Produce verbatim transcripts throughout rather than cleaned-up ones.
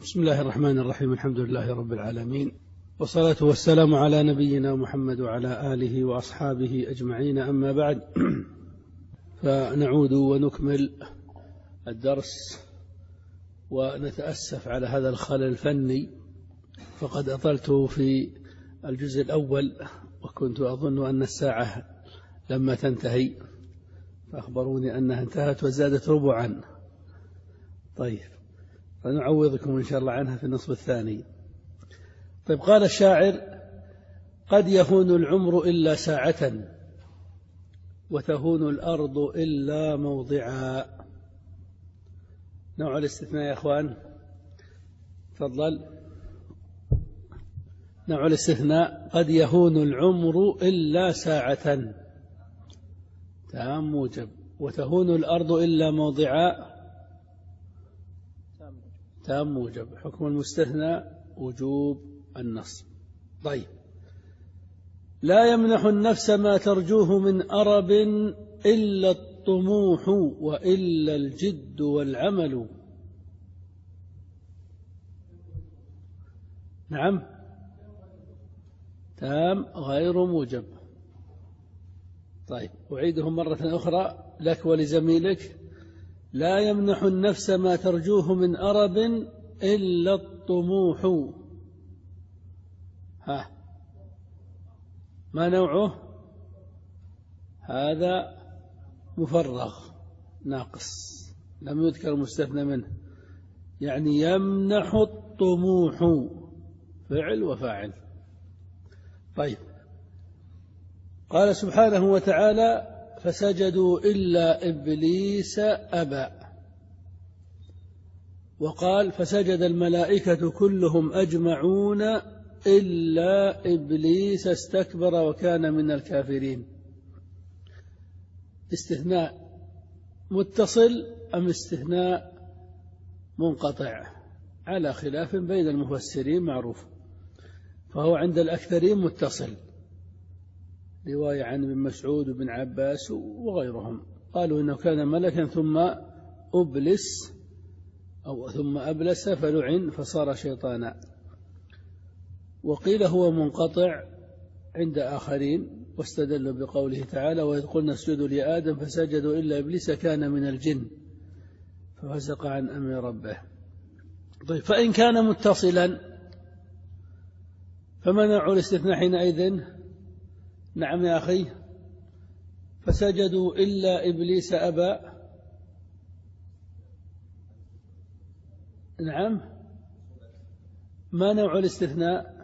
بسم الله الرحمن الرحيم. الحمد لله رب العالمين، والصلاة والسلام على نبينا محمد وعلى آله وأصحابه أجمعين، أما بعد. فنعود ونكمل الدرس، ونتأسف على هذا الخلل الفني، فقد أطلت في الجزء الأول وكنت أظن أن الساعة لما تنتهي، فأخبروني أنها انتهت وزادت ربعا. طيب، فنعوضكم إن شاء الله عنها في النصف الثاني. طيب، قال الشاعر: قد يهون العمر إلا ساعة، وتهون الأرض إلا موضعا. نوع الاستثناء يا أخوان، تفضل. نوع الاستثناء: قد يهون العمر إلا ساعة، تام موجب. وتهون الأرض إلا موضعا، تام موجب. حكم المستثنى وجوب النصب. طيب، لا يمنح النفس ما ترجوه من أرب إلا الطموح وإلا الجد والعمل. نعم، تام غير موجب. طيب، أعيدهم مرة أخرى لك ولزميلك: لا يمنح النفس ما ترجوه من أرب إلا الطموح. ها، ما نوعه؟ هذا مفرغ ناقص، لم يذكر مستثنى منه، يعني يمنح الطموح فعل وفاعل. طيب، قال سبحانه وتعالى: فسجدوا إلا إبليس أبى. وقال: فسجد الملائكة كلهم أجمعون إلا إبليس استكبر وكان من الكافرين. استثناء متصل أم استثناء منقطع؟ على خلاف بين المفسرين معروف، فهو عند الأكثرين متصل، رواية عن ابن مسعود وابن عباس وغيرهم، قالوا إنه كان ملكا ثم أبلس أو ثم أبلس فلعن فصار شيطانا. وقيل هو منقطع عند آخرين، واستدلوا بقوله تعالى: وإذ قلنا اسجدوا لآدم فسجدوا إلا إبليس كان من الجن ففسق عن أمر ربه. طيب، فإن كان متصلا فما نوع الاستثناء حينئذ؟ نعم يا أخي، فسجدوا إلا إبليس أبى. نعم، ما نوع الاستثناء؟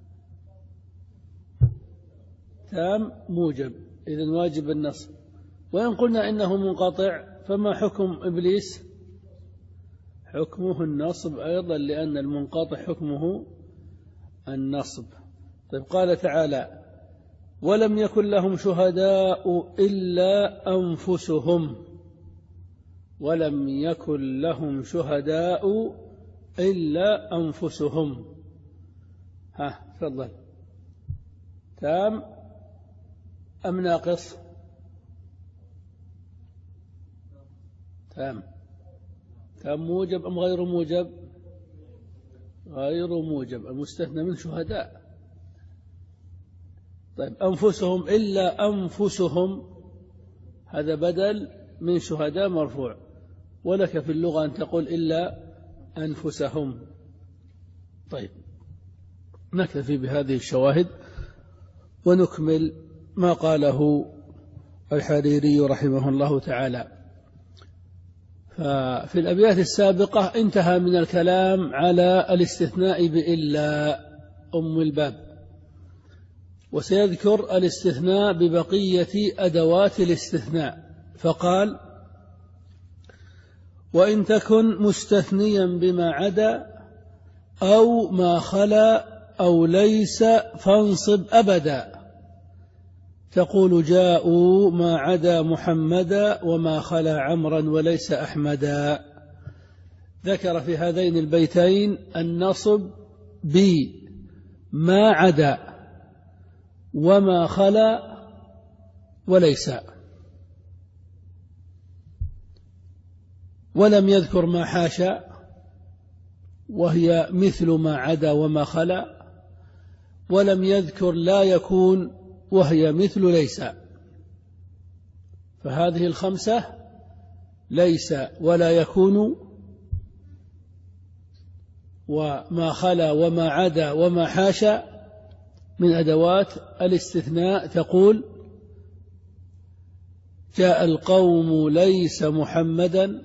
تام موجب، إذن واجب النصب. وإن قلنا إنه منقطع فما حكم إبليس؟ حكمه النصب أيضا، لأن المنقطع حكمه النصب. طيب، قال تعالى: ولم يكن لهم شهداء إلا أنفسهم. ولم يكن لهم شهداء إلا أنفسهم. ها، تفضل، تام أم ناقص؟ تام. تام موجب أم غير موجب؟ غير موجب، المستثنى من شهداء. طيب، أنفسهم إلا أنفسهم، هذا بدل من شهداء مرفوع، ولك في اللغة أن تقول إلا أنفسهم. طيب، نكتفي بهذه الشواهد ونكمل ما قاله الحريري رحمه الله تعالى. ففي الأبيات السابقة انتهى من الكلام على الاستثناء بإلا أم الباب، وسيذكر الاستثناء ببقية أدوات الاستثناء، فقال: وإن تكن مستثنيا بما عدا أو ما خلا أو ليس فانصب أبدا، تقول: جاءوا ما عدا محمدا وما خلا عمرا وليس أحمدا. ذكر في هذين البيتين النصب بما عدا وما خلا وليس، ولم يذكر ما حاشا وهي مثل ما عدا وما خلا، ولم يذكر لا يكون وهي مثل ليس. فهذه الخمسة ليس ولا يكون وما خلا وما عدا وما حاشا من أدوات الاستثناء. تقول جاء القوم ليس محمدا،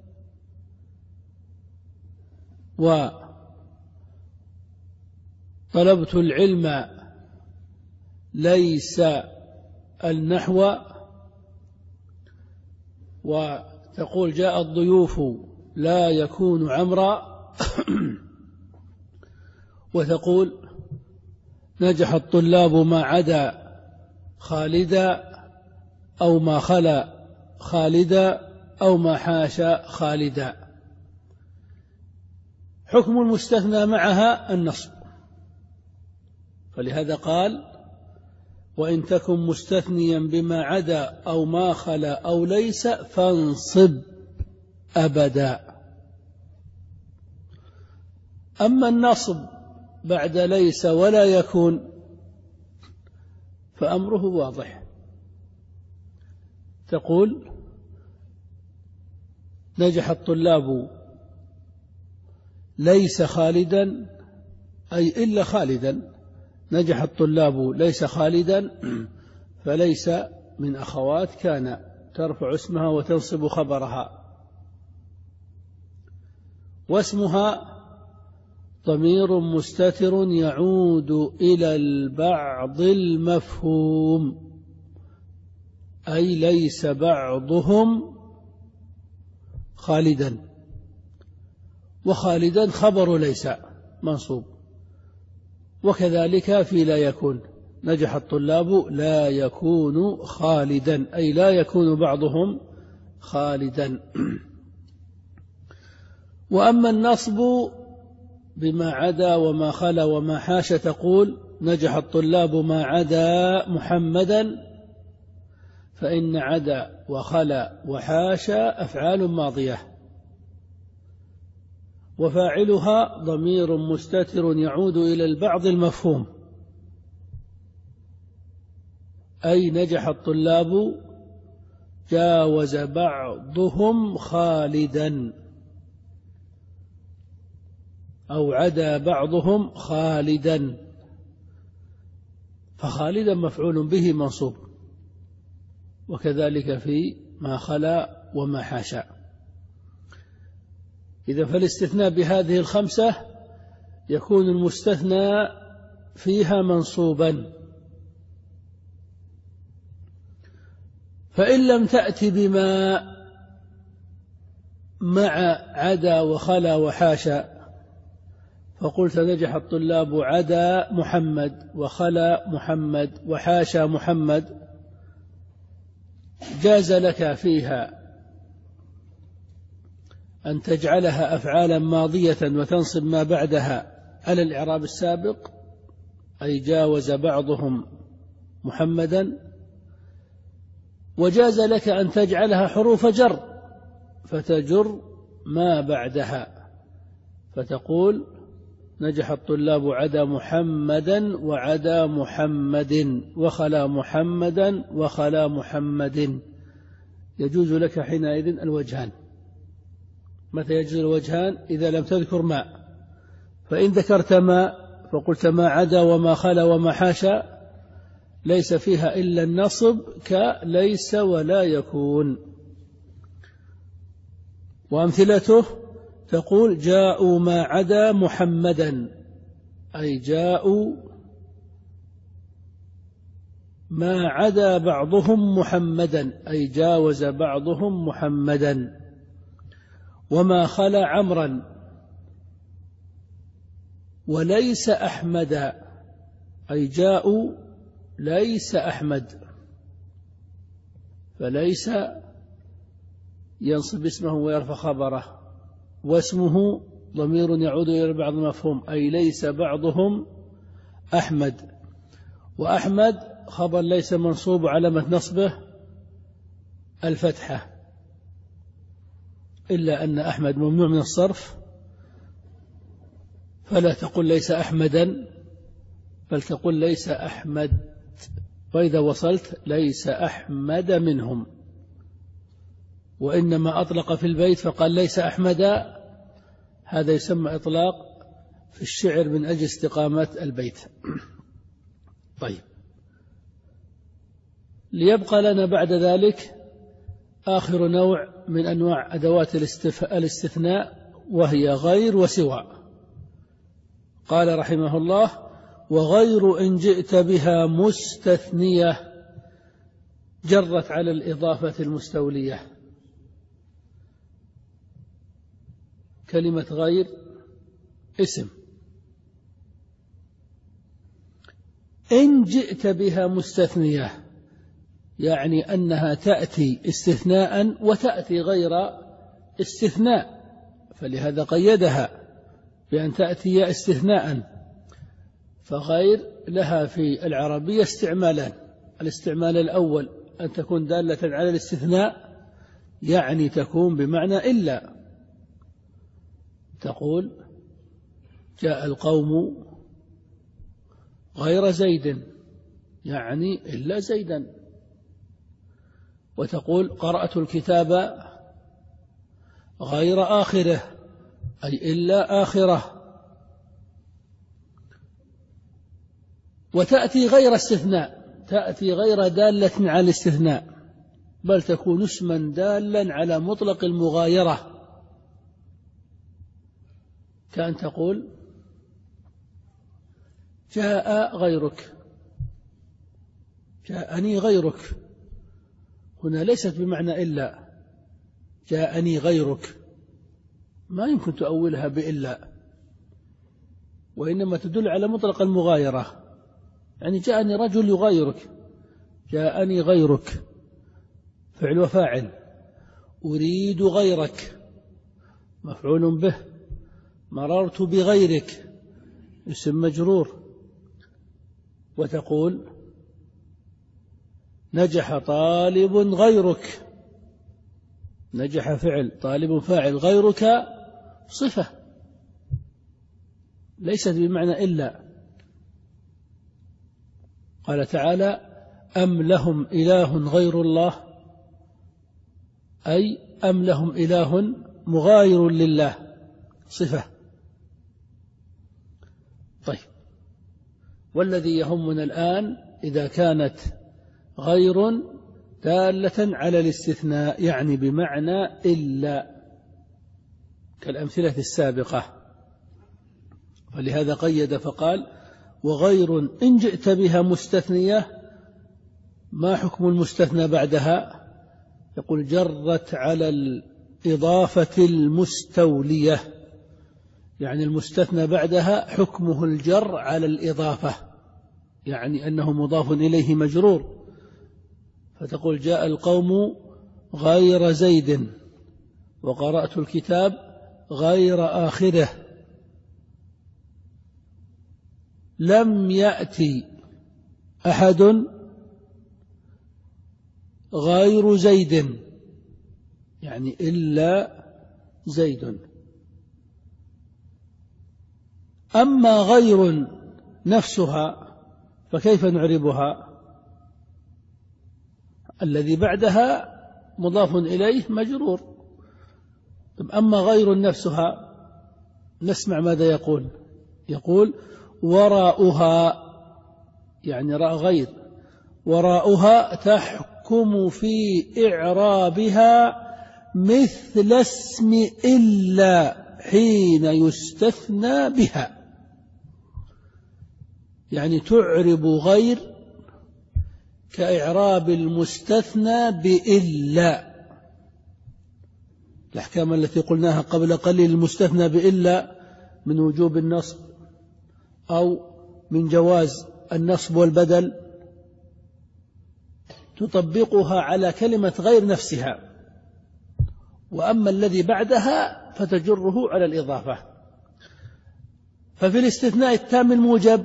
وطلبت العلم ليس النحو، وتقول جاء الضيوف لا يكون عمرا، وتقول نجح الطلاب ما عدا خالدا أو ما خلا خالدا أو ما حاشا خالدا. حكم المستثنى معها النصب، فلهذا قال وإن تكن مستثنيا بما عدا أو ما خلا أو ليس فانصب أبدا. أما النصب بعد ليس ولا يكون فأمره واضح. تقول نجح الطلاب ليس خالدا، أي إلا خالدا، نجح الطلاب ليس خالدا، فليس من أخوات كان ترفع اسمها وتنصب خبرها، واسمها ضمير مستتر يعود إلى البعض المفهوم، أي ليس بعضهم خالدا، وخالدا خبر ليس منصوب. وكذلك في لا يكون، نجح الطلاب لا يكون خالدا، أي لا يكون بعضهم خالدا. وأما النصب بما عدا وما خلا وما حاش، تقول نجح الطلاب ما عدا محمدا، فإن عدا وخلا وحاشا أفعال ماضية، وفاعلها ضمير مستتر يعود إلى البعض المفهوم، أي نجح الطلاب جاوز بعضهم خالدا، أو عدا بعضهم خالدا، فخالدا مفعول به منصوب، وكذلك في ما خلا وما حاشا. إذا فالاستثناء بهذه الخمسة يكون المستثنى فيها منصوبا. فإن لم تأتي بما مع عدا وخلا وحاشا، فقلت نجح الطلاب عدا محمد وخلا محمد وحاشا محمد، جاز لك فيها أن تجعلها أفعالا ماضية وتنصب ما بعدها على الإعراب السابق، أي جاوز بعضهم محمدا، وجاز لك أن تجعلها حروف جر فتجر ما بعدها، فتقول نجح الطلاب عدا محمدا وعدا محمد وخلا محمدا وخلا محمد. يجوز لك حينئذ الوجهان. متى يجوز الوجهان؟ إذا لم تذكر ما. فإن ذكرت ما فقلت ما عدا وما خلا وما حاشا ليس فيها إلا النصب كليس ولا يكون. وأمثلته تقول جاءوا ما عدا محمدا، أي جاءوا ما عدا بعضهم محمدا، أي جاوز بعضهم محمدا. وما خلا عمرا وليس أحمد، أي جاءوا ليس أحمد، فليس ينصب اسمه ويرفع خبره، واسمه ضمير يعود إلى بعض المفهوم، أي ليس بعضهم أحمد. وأحمد خبر ليس منصوب علامة نصبه الفتحة، إلا أن أحمد ممنوع من الصرف فلا تقل ليس أحمدا، بل تقول ليس أحمد. وإذا وصلت ليس أحمد منهم. وإنما أطلق في البيت فقال ليس أحمد، هذا يسمى إطلاق في الشعر من أجل استقامة البيت. طيب، ليبقى لنا بعد ذلك آخر نوع من أنواع أدوات الاستثناء، وهي غير وسوى. قال رحمه الله: وغير إن جئت بها مستثنية جرت على الإضافة المستولية. كلمة غير اسم، إن جئت بها مستثنية يعني أنها تأتي استثناء وتأتي غير استثناء، فلهذا قيدها بأن تأتي استثناء. فغير لها في العربية استعمالان: الاستعمال الأول أن تكون دالة على الاستثناء، يعني تكون بمعنى إلا. تقول جاء القوم غير زيد، يعني إلا زيدا. وتقول قرأت الكتاب غير آخره، أي إلا آخره. وتأتي غير استثناء، تأتي غير دالة على الاستثناء، بل تكون اسما دالا على مطلق المغايرة، كأن تقول جاء غيرك، جاءني غيرك. هنا ليست بمعنى إلا، جاءني غيرك ما يمكن تؤولها بإلا، وإنما تدل على مطلق المغايرة. يعني جاءني رجل يغايرك، جاءني غيرك فعل وفاعل. أريد غيرك مفعول به. مررت بغيرك اسم مجرور. وتقول نجح طالب غيرك، نجح فعل، طالب فاعل، غيرك صفة، ليست بمعنى إلا. قال تعالى أم لهم إله غير الله، أي أم لهم إله مغاير لله، صفة. طيب، والذي يهمنا الآن إذا كانت غير دالة على الاستثناء يعني بمعنى إلا، كالأمثلة السابقة. ولهذا قيد فقال وغير إن جئت بها مستثنية. ما حكم المستثنى بعدها؟ يقول جرت على الإضافة المستولية، يعني المستثنى بعدها حكمه الجر على الإضافة، يعني أنه مضاف إليه مجرور. فتقول جاء القوم غير زيد، وقرأت الكتاب غير آخره. لم يأتي أحد غير زيد، يعني إلا زيد. أما غير نفسها فكيف نعربها؟ الذي بعدها مضاف إليه مجرور. أما غير نفسها نسمع ماذا يقول. يقول وراءها، يعني راء غير، وراءها تحكم في إعرابها مثل اسم إلا حين يستثنى بها، يعني تعرب غير كإعراب المستثنى بإلا. الأحكام التي قلناها قبل قليل، المستثنى بإلا من وجوب النصب أو من جواز النصب والبدل، تطبقها على كلمة غير نفسها. وأما الذي بعدها فتجره على الإضافة. ففي الاستثناء التام الموجب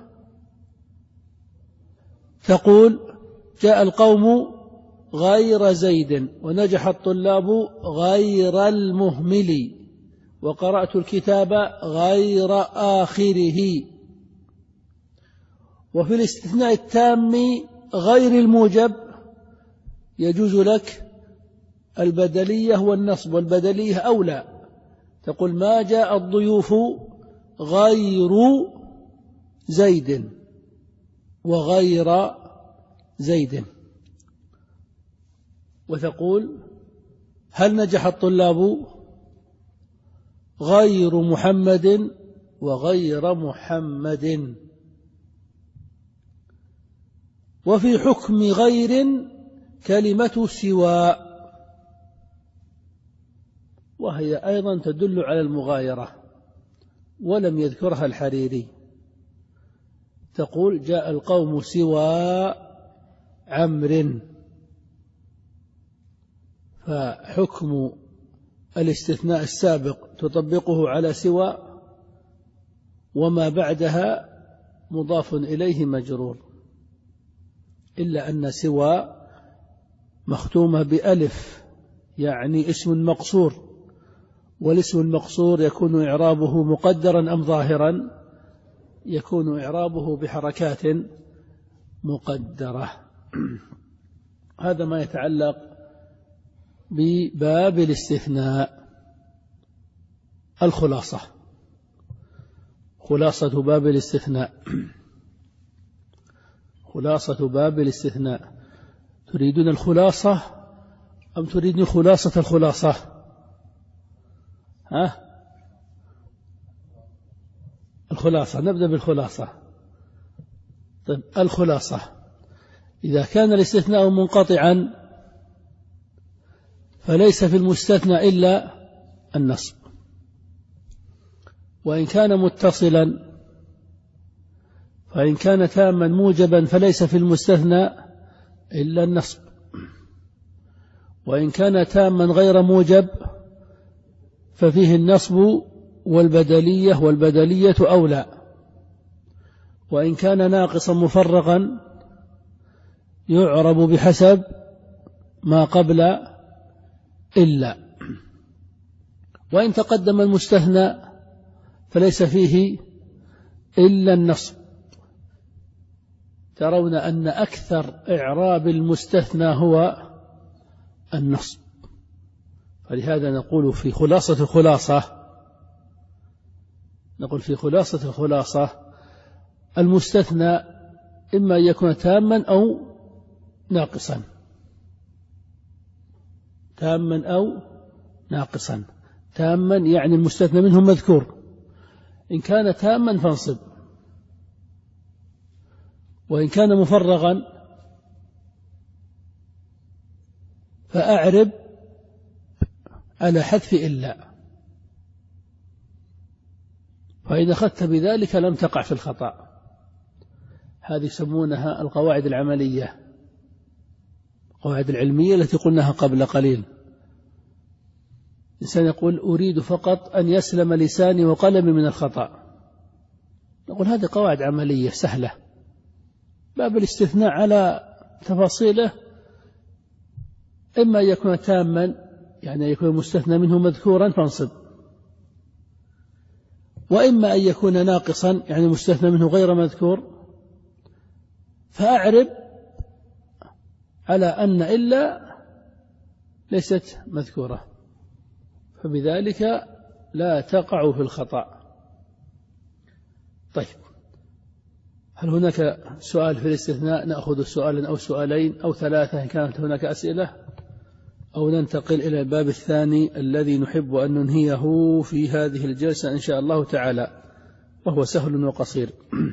تقول جاء القوم غير زيد، ونجح الطلاب غير المهمل، وقرأت الكتاب غير آخره. وفي الاستثناء التام غير الموجب يجوز لك البدلية والنصب، والبدلية أولى، تقول ما جاء الضيوف غير زيد وغير زيد، وتقول هل نجح الطلاب غير محمد وغير محمد. وفي حكم غير كلمة سواء، وهي أيضا تدل على المغايرة ولم يذكرها الحريري، تقول جاء القوم سوى عمرو، فحكم الاستثناء السابق تطبقه على سوى، وما بعدها مضاف إليه مجرور، إلا أن سوى مختومة بألف يعني اسم مقصور، والاسم المقصور يكون إعرابه مقدرا أم ظاهرا؟ يكون إعرابه بحركات مقدرة. هذا ما يتعلق بباب الاستثناء. الخلاصة، خلاصة باب الاستثناء، خلاصة باب الاستثناء. تريدون الخلاصة أم تريدون خلاصة الخلاصة؟ ها؟ الخلاصة، نبدأ بالخلاصة. طيب الخلاصة، إذا كان الاستثناء منقطعا فليس في المستثنى إلا النصب، وإن كان متصلا فإن كان تاما موجبا فليس في المستثنى إلا النصب، وإن كان تاما غير موجب ففيه النصب والبدلية، والبدلية أولى، وإن كان ناقصا مفرغا يعرب بحسب ما قبل إلا، وإن تقدم المستثنى فليس فيه إلا النصب. ترون أن أكثر إعراب المستثنى هو النصب، فلهذا نقول في خلاصة الخلاصة، نقول في خلاصة الخلاصة المستثنى إما أن يكون تاما أو ناقصا، تاما أو ناقصا. تاما يعني المستثنى منه مذكور، إن كان تاما فانصب، وإن كان مفرغا فأعرب على حذف إلا، فإذا أخذت بذلك لم تقع في الخطأ. هذه يسمونها القواعد العملية، القواعد العلمية التي قلناها قبل قليل. الإنسان يقول أريد فقط أن يسلم لساني وقلمي من الخطأ، نقول هذه قواعد عملية سهلة. باب الاستثناء على تفاصيله إما أن يكون تاما يعني يكون المستثنى منه مذكورا فانصب، وإما أن يكون ناقصا يعني المستثنى منه غير مذكور فأعرب على أن إلا ليست مذكورة، فبذلك لا تقع في الخطأ. طيب، هل هناك سؤال في الاستثناء؟ نأخذ سؤالا أو سؤالين أو ثلاثة إن كانت هناك أسئلة، أو ننتقل إلى الباب الثاني الذي نحب أن ننهيه في هذه الجلسة إن شاء الله تعالى، وهو سهل وقصير.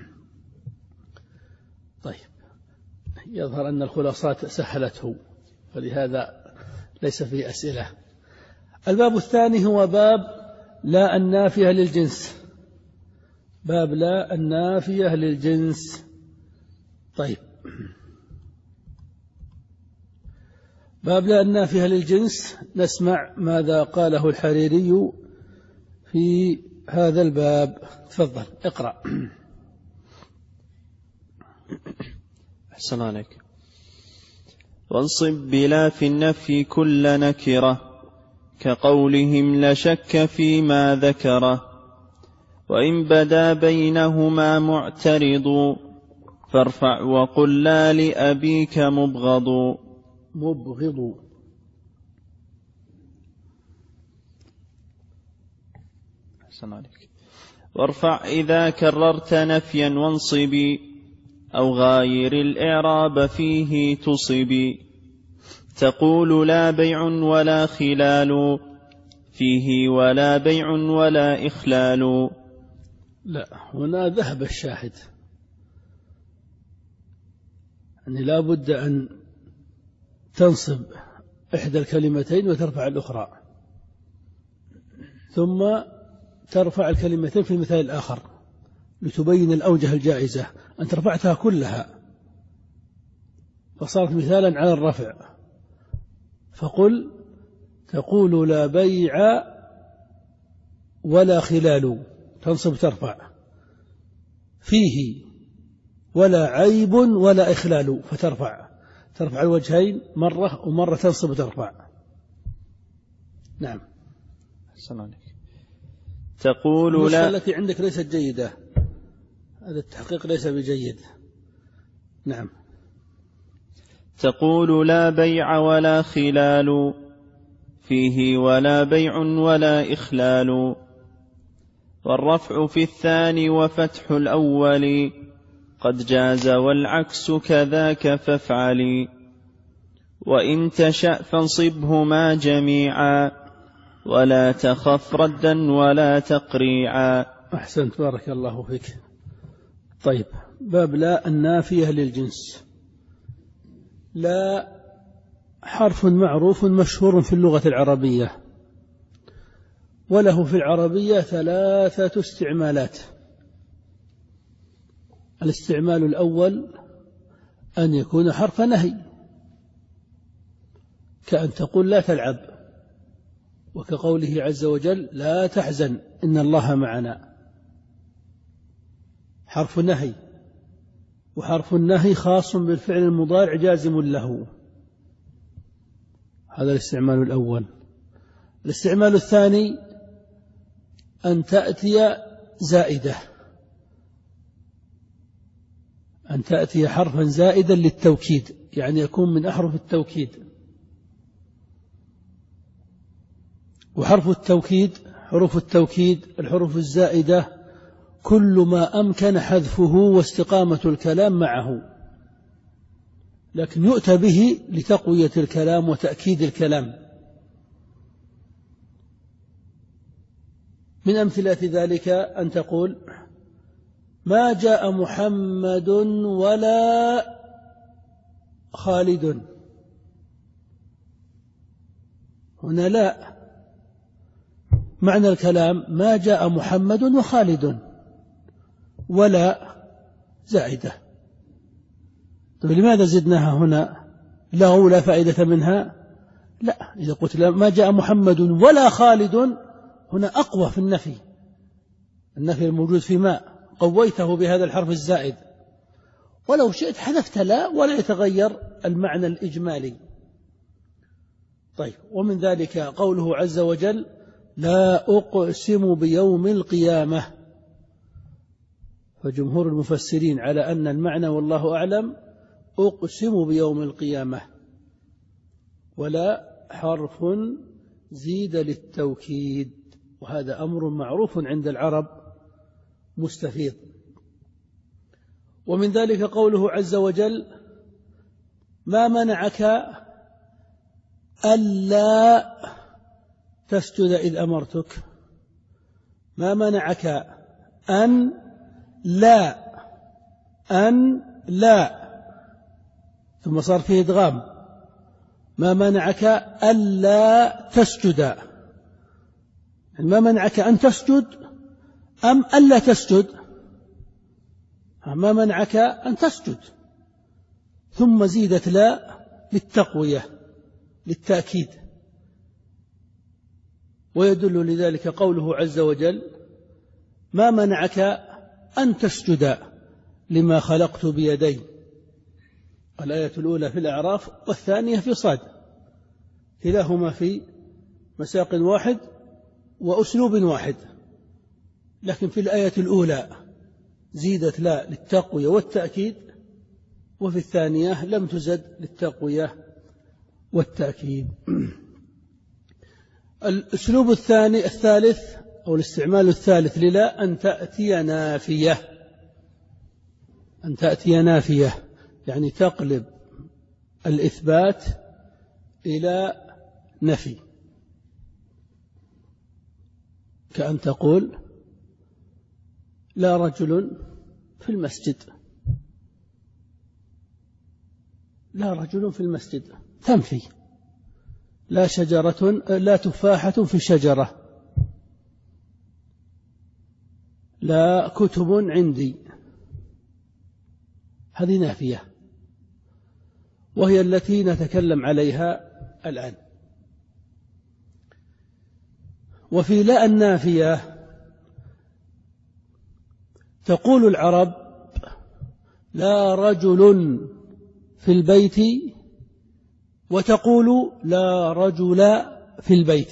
طيب، يظهر أن الخلاصات سهلته، فلهذا ليس فيه أسئلة. الباب الثاني هو باب لا النافية للجنس، باب لا النافية للجنس. طيب، باب لا النافية للجنس، نسمع ماذا قاله الحريري في هذا الباب. تفضل اقرأ. أحسن عليك. وانصب بلا في النفي كل نكرة كقولهم لشك فيما ذكره، وإن بدا بينهما معترض فارفع وقل لا لأبيك مبغض. مبغض. أحسن عليك. وارفع إذا كررت نفيا وانصبي، أو غاير الإعراب فيه تصبي. تقول لا بيع ولا خلال، فيه ولا بيع ولا إخلال. لا، هنا ذهب الشاهد، يعني لا بد أن تنصب إحدى الكلمتين وترفع الأخرى، ثم ترفع الكلمتين في المثال الآخر لتبين الأوجه الجائزة. أنت رفعتها كلها فصارت مثالا على الرفع، فقل تقول لا بيع ولا خلال، تنصب ترفع، فيه ولا عيب ولا إخلال، فترفع ترفع الوجهين مرة ومرة تنصب ترفع. نعم. أحسن عليك. تقول لا، التي عندك ليست جيدة، هذا التحقيق ليس بجيد. نعم. تقول لا بيع ولا خلال، فيه ولا بيع ولا إخلال. والرفع في الثاني وفتح الأول قد جاز، والعكس كذاك فافعلي. وإن تشأ فانصبهما جميعا، ولا تخف ردا ولا تقريعا. أحسنت، بارك الله فيك. طيب، باب لا النافية للجنس. لا حرف معروف مشهور في اللغة العربية، وله في العربية ثلاثة استعمالات. الاستعمال الأول أن يكون حرف نهي، كأن تقول لا تلعب، وكقوله عز وجل لا تحزن إن الله معنا، حرف نهي. وحرف النهي خاص بالفعل المضارع جازم له. هذا الاستعمال الأول. الاستعمال الثاني أن تأتي زائدة، أن تأتي حرفا زائدا للتوكيد، يعني يكون من أحرف التوكيد. وحرف التوكيد، حروف التوكيد الحروف الزائدة كل ما أمكن حذفه واستقامة الكلام معه، لكن يؤتى به لتقوية الكلام وتأكيد الكلام. من أمثلة ذلك أن تقول ما جاء محمد ولا خالد. هنا لا، معنى الكلام ما جاء محمد وخالد، ولا زائدة. طيب لماذا زدناها هنا؟ له لا فائدة منها؟ لا، إذا قلت ما جاء محمد ولا خالد هنا أقوى في النفي، النفي الموجود في ما قويته بهذا الحرف الزائد، ولو شئت حذفت لا ولا يتغير المعنى الإجمالي. طيب، ومن ذلك قوله عز وجل لا أقسم بيوم القيامة، فجمهور المفسرين على أن المعنى والله أعلم أقسم بيوم القيامة، ولا حرف زيد للتوكيد، وهذا أمر معروف عند العرب مستفيض. ومن ذلك قوله عز وجل ما منعك ألا تسجد إذ أمرتك. ما منعك أن لا، أن لا، ثم صار فيه إدغام. ما منعك ألا تسجد، ما منعك أن تسجد أم ألا تسجد؟ ما منعك أن تسجد، ثم زيدت لا للتقوية للتأكيد. ويدل لذلك قوله عز وجل ما منعك أن تسجد لما خلقت بيدي. الآية الأولى في الأعراف والثانية في صاد، كلاهما في مساق واحد وأسلوب واحد، لكن في الآية الأولى زيدت لا للتقوية والتأكيد، وفي الثانية لم تزد للتقوية والتأكيد. الأسلوب الثاني الثالث أو الاستعمال الثالث للا أن تأتي نافية، أن تأتي نافية يعني تقلب الإثبات إلى نفي، كأن تقول لا رجل في المسجد، لا رجل في المسجد تنفي، لا شجرة لا تفاحة في شجرة، لا كتب عندي، هذه نافية، وهي التي نتكلم عليها الآن. وفي لا النافية تقول العرب لا رجل في البيت، وتقول لا رجل في البيت،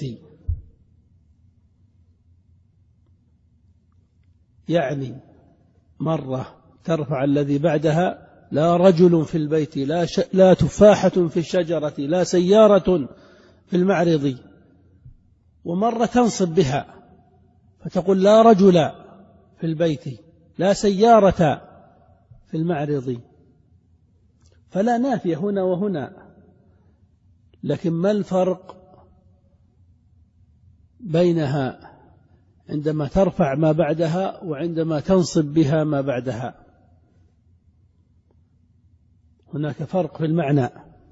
يعني مرة ترفع الذي بعدها لا رجل في البيت، لا, ش... لا تفاحة في الشجرة، لا سيارة في المعرض، ومرة تنصب بها فتقول لا رجل في البيت، لا سيارة في المعرض، فلا نافية هنا وهنا. لكن ما الفرق بينها عندما ترفع ما بعدها وعندما تنصب بها ما بعدها؟ هناك فرق في المعنى.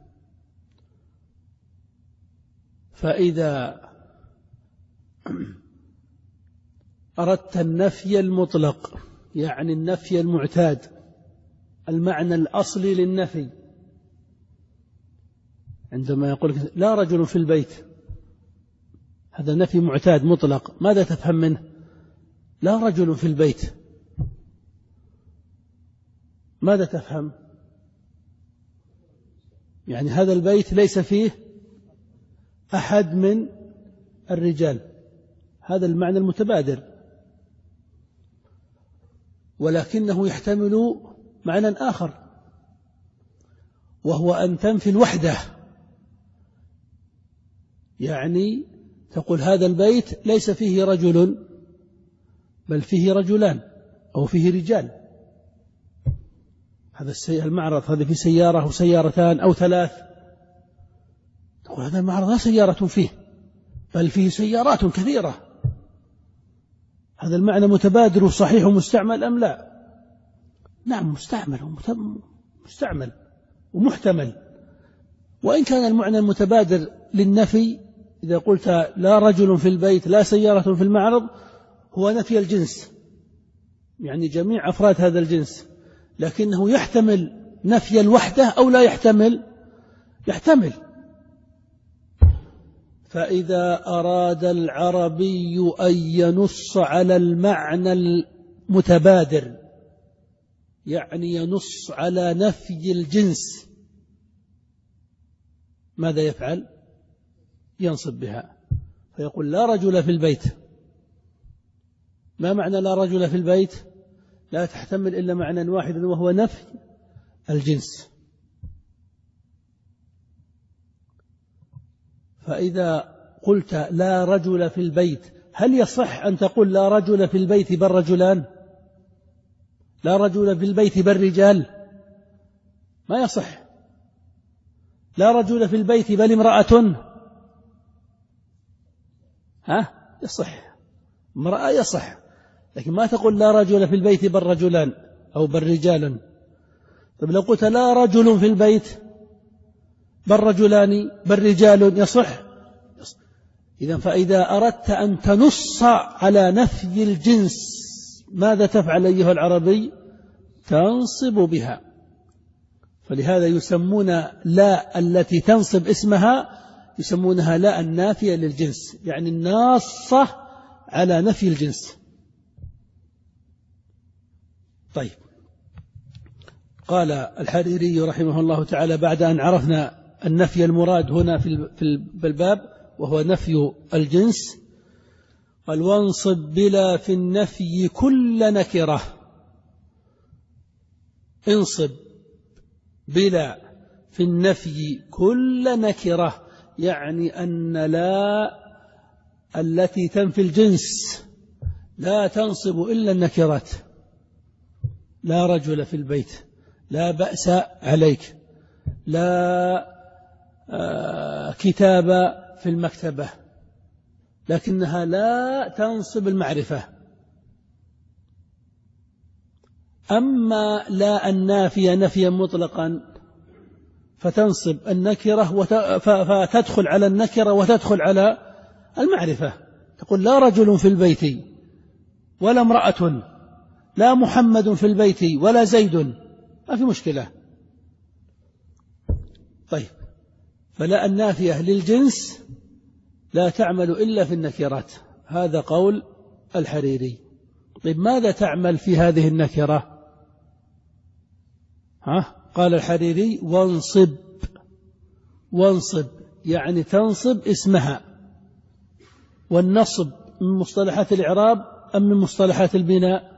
فإذا أردت النفي المطلق يعني النفي المعتاد، المعنى الأصلي للنفي، عندما يقول لا رجل في البيت، هذا نفي معتاد مطلق، ماذا تفهم منه؟ لا رجل في البيت، ماذا تفهم؟ يعني هذا البيت ليس فيه أحد من الرجال، هذا المعنى المتبادر، ولكنه يحتمل معنى آخر، وهو أن تنفي الوحدة، يعني تقول هذا البيت ليس فيه رجل بل فيه رجلان أو فيه رجال، هذا المعرض هذا فيه سيارة وسيارتان أو ثلاث، تقول هذا المعرض لا سيارة فيه بل فيه سيارات كثيرة، هذا المعنى متبادر وصحيح ومستعمل أم لا؟ نعم مستعمل مستعمل ومحتمل، وإن كان المعنى المتبادر للنفي إذا قلت لا رجل في البيت لا سيارة في المعرض هو نفي الجنس، يعني جميع أفراد هذا الجنس، لكنه يحتمل نفي الوحدة أو لا يحتمل؟ يحتمل. فإذا أراد العربي أن ينص على المعنى المتبادر، يعني ينص على نفي الجنس، ماذا يفعل؟ ينصب بها، فيقول لا رجل في البيت. ما معنى لا رجل في البيت؟ لا تحتمل إلا معنى واحدا وهو نفي الجنس. فإذا قلت لا رجل في البيت، هل يصح أن تقول لا رجل في البيت بل رجلان؟ لا رجل في البيت بل رجال؟ ما يصح. لا رجل في البيت بل امرأة؟ ها يصح، امرأة يصح، لكن ما تقول لا رجل في البيت بل رجلان أو بل رجال. طيب لو قلت لا رجل في البيت بل رجلان بل رجال يصح؟ إذن فإذا أردت أن تنص على نفي الجنس ماذا تفعل أيها العربي؟ تنصب بها. فلهذا يسمون لا التي تنصب اسمها يسمونها لا النافية للجنس، يعني الناصة على نفي الجنس. طيب، قال الحريري رحمه الله تعالى بعد أن عرفنا النفي المراد هنا في الباب، وهو نفي الجنس. قال وانصب بلا في النفي كل نكرة. انصب بلا في النفي كل نكرة، يعني أن لا التي تنفي الجنس لا تنصب إلا النكرات. لا رجل في البيت، لا بأس عليك، لا كتاب في المكتبة، لكنها لا تنصب المعرفة. أما لا النافية نفيا مطلقا فتنصب النكرة فتدخل على النكرة وتدخل على المعرفة. تقول لا رجل في البيت ولا امرأة، لا محمد في البيت ولا زيد، ما في مشكلة. طيب، فلا النافية للجنس لا تعمل إلا في النكرات، هذا قول الحريري. طيب ماذا تعمل في هذه النكرة؟ ها؟ قال الحريري وانصب. وانصب يعني تنصب اسمها. والنصب من مصطلحات الإعراب أم من مصطلحات البناء؟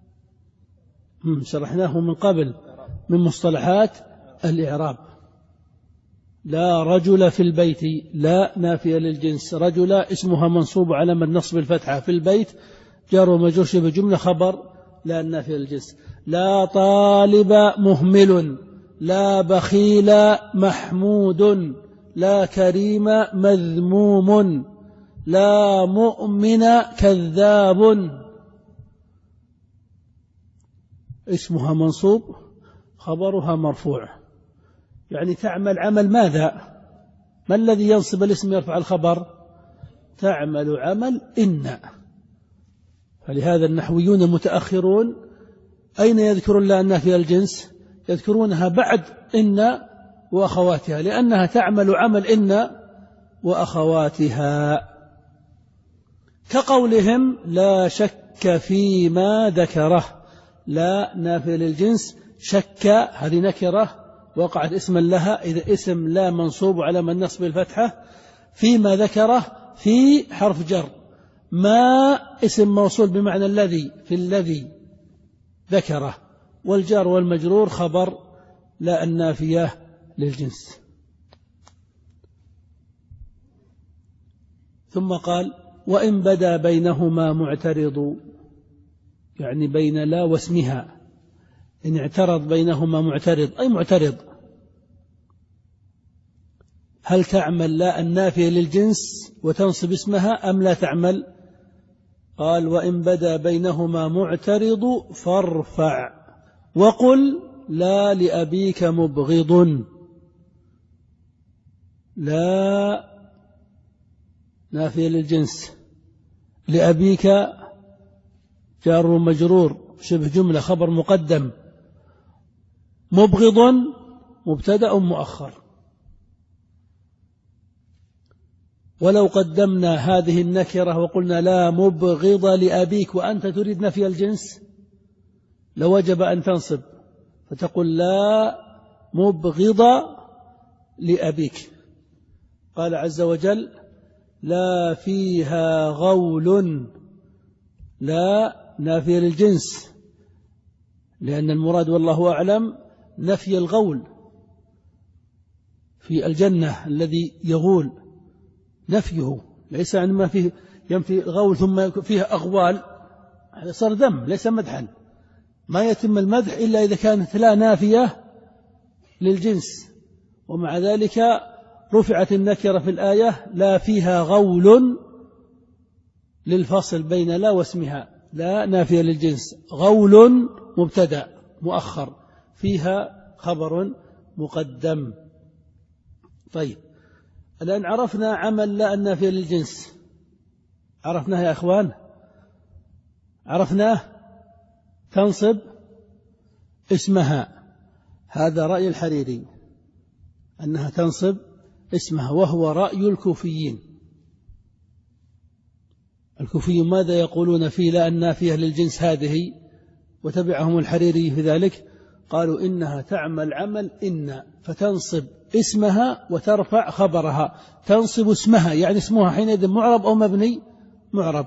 شرحناه من قبل، من مصطلحات الإعراب. لا رجل في البيت، لا نافية للجنس، رجل اسمها منصوب على من نصب الفتحة، في البيت جار ومجرور شبه جملة خبر لا نافية للجنس. لا طالب مهمل، لا بخيل محمود، لا كريم مذموم، لا مؤمن كذاب. اسمها منصوب خبرها مرفوع، يعني تعمل عمل ماذا؟ ما الذي ينصب الاسم يرفع الخبر؟ تعمل عمل إن. فلهذا النحويون المتأخرون أين يذكرون لا النافية الجنس؟ يذكرونها بعد إن وأخواتها، لأنها تعمل عمل إن وأخواتها، كقولهم لا شك فيما ذكره. لا نافية للجنس، شك هذه نكرة وقعت اسما لها، إذا اسم لا منصوب على من نصب الفتحة، فيما ذكره في حرف جر، ما اسم موصول بمعنى الذي، في الذي ذكره، والجار والمجرور خبر لا النافية للجنس. ثم قال وإن بدا بينهما معترض، يعني بين لا واسمها، إن اعترض بينهما معترض أي معترض، هل تعمل لا النافية للجنس وتنصب اسمها أم لا تعمل؟ قال وإن بدا بينهما معترض فارفع وقل لا لأبيك مبغض. لا نافية للجنس، لأبيك جار ومجرور شبه جملة خبر مقدم، مبغض مبتدأ مؤخر. ولو قدمنا هذه النكرة وقلنا لا مبغض لأبيك وأنت تريد نفي الجنس لوجب أن تنصب فتقول لا مبغض لأبيك. قال عز وجل لا فيها غول، لا نافية للجنس، لأن المراد والله أعلم نفي الغول في الجنة الذي يغول، نفيه ليس عن ما فيه ينفي غول ثم فيه أغوال، هذا صار ذم ليس مدحا. ما يتم المدح إلا إذا كانت لا نافية للجنس، ومع ذلك رفعت النكرة في الآية لا فيها غول للفصل بين لا واسمها، لا نافية للجنس، غول مبتدأ مؤخر، فيها خبر مقدم. طيب الآن عرفنا عمل لا النافية للجنس، عرفناه يا أخوان، عرفناه تنصب اسمها، هذا رأي الحريري أنها تنصب اسمها، وهو رأي الكوفيين. الكوفيون ماذا يقولون في لا النافية للجنس هذه؟ وتبعهم الحريري في ذلك، قالوا إنها تعمل عمل إن، فتنصب اسمها وترفع خبرها. تنصب اسمها يعني اسمها حينئذ معرب أو مبني؟ معرب.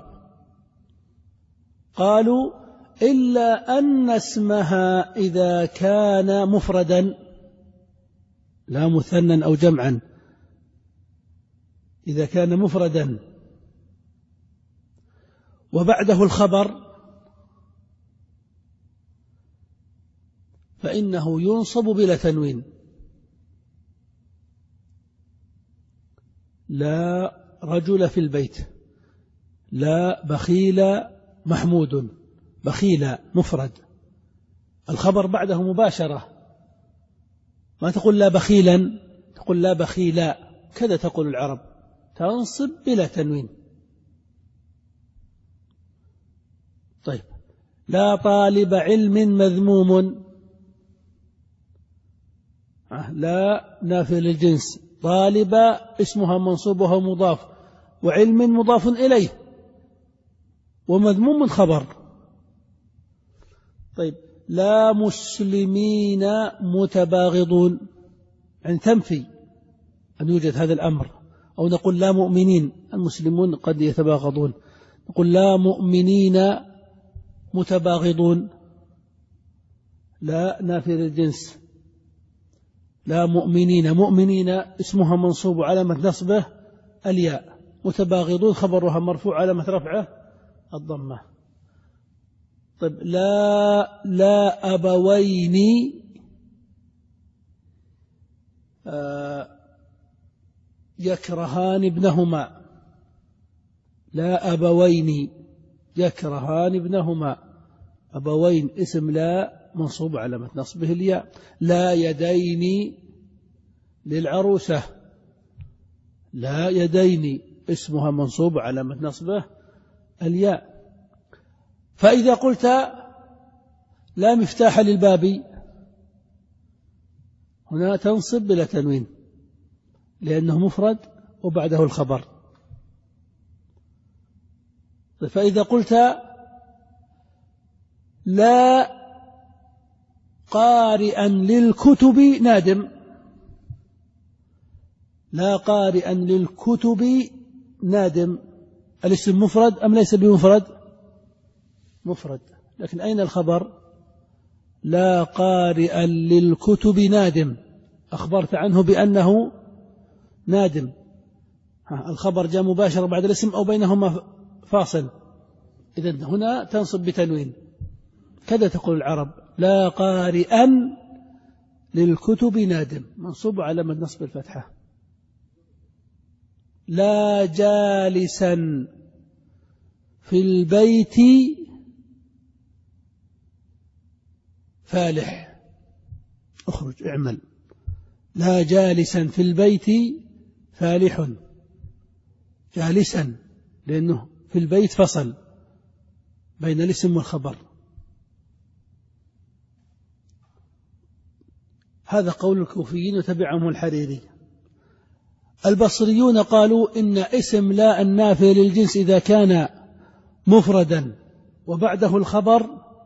قالوا إلا أن اسمها إذا كان مفردا لا مثنى أو جمعا، إذا كان مفردا وبعده الخبر فإنه ينصب بلا تنوين. لا رجل في البيت، لا بخيل محمود، بخيل مفرد، الخبر بعده مباشرة، ما تقول لا بخيلا، تقول لا بخيلا، كذا تقول العرب، تنصب بلا تنوين. طيب لا طالب علم مذموم، لا نافية للجنس، طالب اسمها منصوب وهو مضاف، وعلم مضاف إليه، ومذموم خبر. طيب لا مسلمين متباغضون، يعني تنفي أن يوجد هذا الأمر. أو نقول لا مؤمنين، المسلمون قد يتباغضون، نقول لا مؤمنين متباغضون، لا نافية للجنس، لا مؤمنين، مؤمنين اسمها منصوب علامة نصبه الياء، متباغضون خبرها مرفوع علامة رفعه الضمة. طيب لا لا أبوين آه يكرهان ابنهما، لا أبوين يكرهان ابنهما، أبوين اسم لا منصوب علامة نصبه الياء. لا يدين للعروسة، لا يدين اسمها منصوب علامة نصبه الياء. فإذا قلت لا مفتاح للباب، هنا تنصب بلا تنوين لأنه مفرد وبعده الخبر. فإذا قلت لا قارئا للكتب نادم، لا قارئا للكتب نادم، الاسم مفرد أم ليس بمفرد؟ مفرد، لكن أين الخبر؟ لا قارئا للكتب نادم، أخبرت عنه بأنه نادم، الخبر جاء مباشرة بعد الاسم أو بينهما فاصل، إذن هنا تنصب بتنوين. كذا تقول العرب لا قارئا للكتب نادم، منصوب علامة نصب الفتحة. لا جالسا في البيت فالح، اخرج اعمل، لا جالسا في البيت فالح، جالسا لأنه في البيت فصل بين الاسم والخبر. هذا قول الكوفيين وتبعهم الحريري. البصريون قالوا إن اسم لا النافي للجنس إذا كان مفردا وبعده الخبر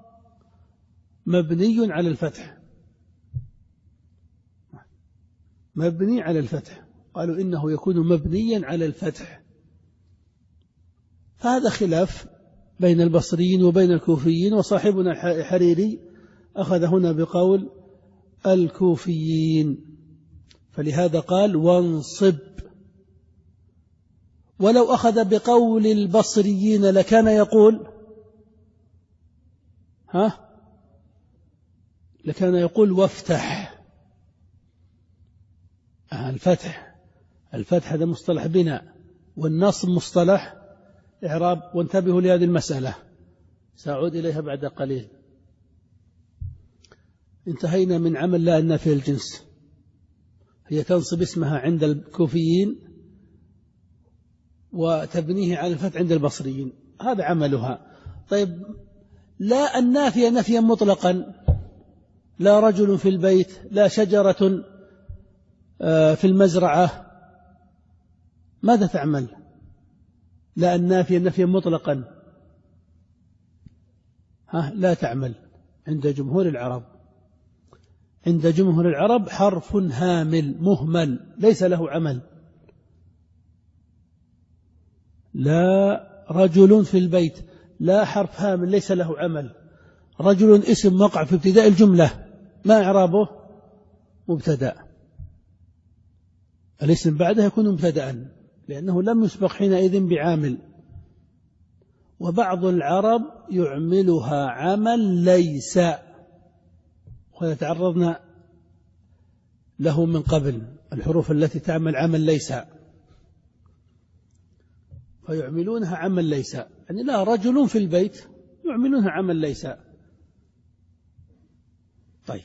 مبني على الفتح، مبني على الفتح، قالوا إنه يكون مبنيا على الفتح. فهذا خلاف بين البصريين وبين الكوفيين، وصاحبنا الحريري أخذ هنا بقول الكوفيين، فلهذا قال وانصب. ولو أخذ بقول البصريين لكان يقول ها لكان يقول وافتح. الفتح الفتح هذا مصطلح بناء، والنصب مصطلح إعراب، وانتبهوا لهذه المسألة سأعود إليها بعد قليل. انتهينا من عمل لا النافي الجنس، هي تنصب اسمها عند الكوفيين وتبنيه على الفتح عند البصريين، هذا عملها. طيب لا النافية نفيا مطلقا، لا رجل في البيت، لا شجرة في المزرعة، ماذا تعمل؟ لا النافية نفيا مطلقا ها لا تعمل عند جمهور العرب. عند جمهور العرب حرف هامل مهمل ليس له عمل. لا رجل في البيت، لا حرف هامل ليس له عمل. رجل اسم وقع في ابتداء الجملة، ما إعرابه؟ مبتدأ. الاسم بعده يكون مبتدأ لأنه لم يسبق حينئذ بعامل. وبعض العرب يعملها عمل ليس، وهذا تعرضنا له من قبل، الحروف التي تعمل عمل ليس، فيعملونها عمل ليس، يعني لا رجل في البيت يعملونها عمل ليس. طيب،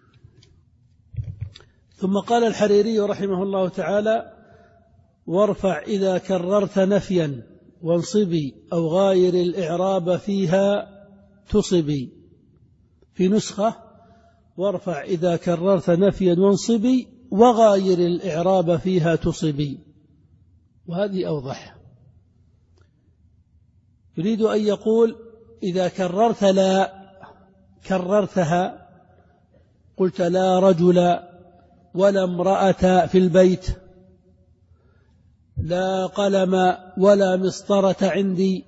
ثم قال الحريري رحمه الله تعالى: وارفع إذا كررت نفيا وانصبي أو غاير الإعراب فيها تصبي. في نسخة: وارفع إذا كررت نفيا وانصبي وغاير الإعراب فيها تصبي، وهذه أوضح. يريد أن يقول: إذا كررت لا كررتها، قلت لا رجل ولا امرأة في البيت، لا قلم ولا مسطرة عندي،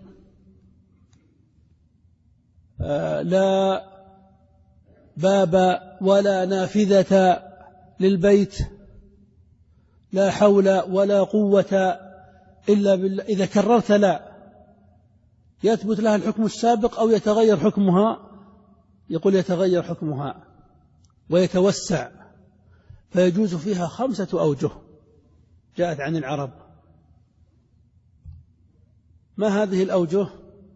لا باب ولا نافذة للبيت، لا حول ولا قوة إلا بالله. إذا كررت لا يثبت لها الحكم السابق أو يتغير حكمها؟ يقول يتغير حكمها ويتوسع، فيجوز فيها خمسة أوجه جاءت عن العرب. ما هذه الأوجه؟